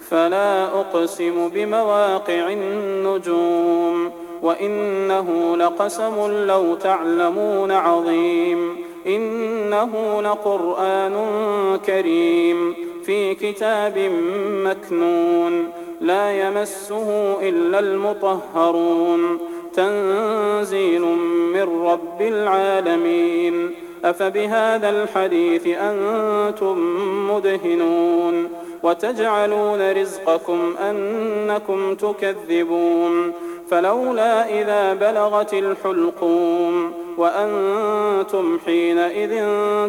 فلا أقسم بمواقع النجوم وإنه لقسم لو تعلمون عظيم إنه لقرآن كريم في كتاب مكنون لا يمسه إلا المطهرون تنزيل من رب العالمين أفبهذا الحديث أنتم مدهنون وتجعلون رزقكم أنكم تكذبون فلولا إذا بلغت الحلقوم وأنتم حينئذ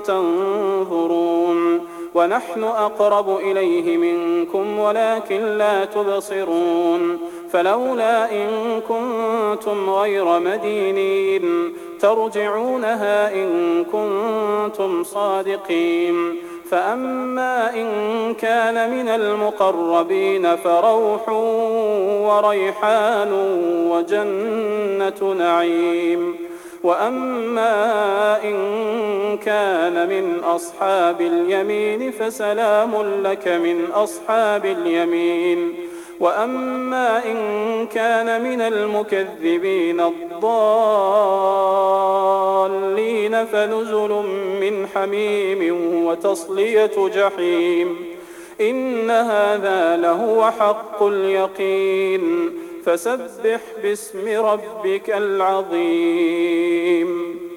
تنظرون ونحن أقرب إليه منكم ولكن لا تبصرون فلولا إن كنتم غير مدينين ترجعونها إن كنتم صادقين فأما إن كان من المقربين فروح وريحان وجنة نعيم وأما إن كان من أصحاب اليمين فسلام لك من أصحاب اليمين وأما إن كان من المكذبين الضالين فنزل من حميم وتصلية جحيم إن هذا لهو حق اليقين فسبح باسم ربك العظيم.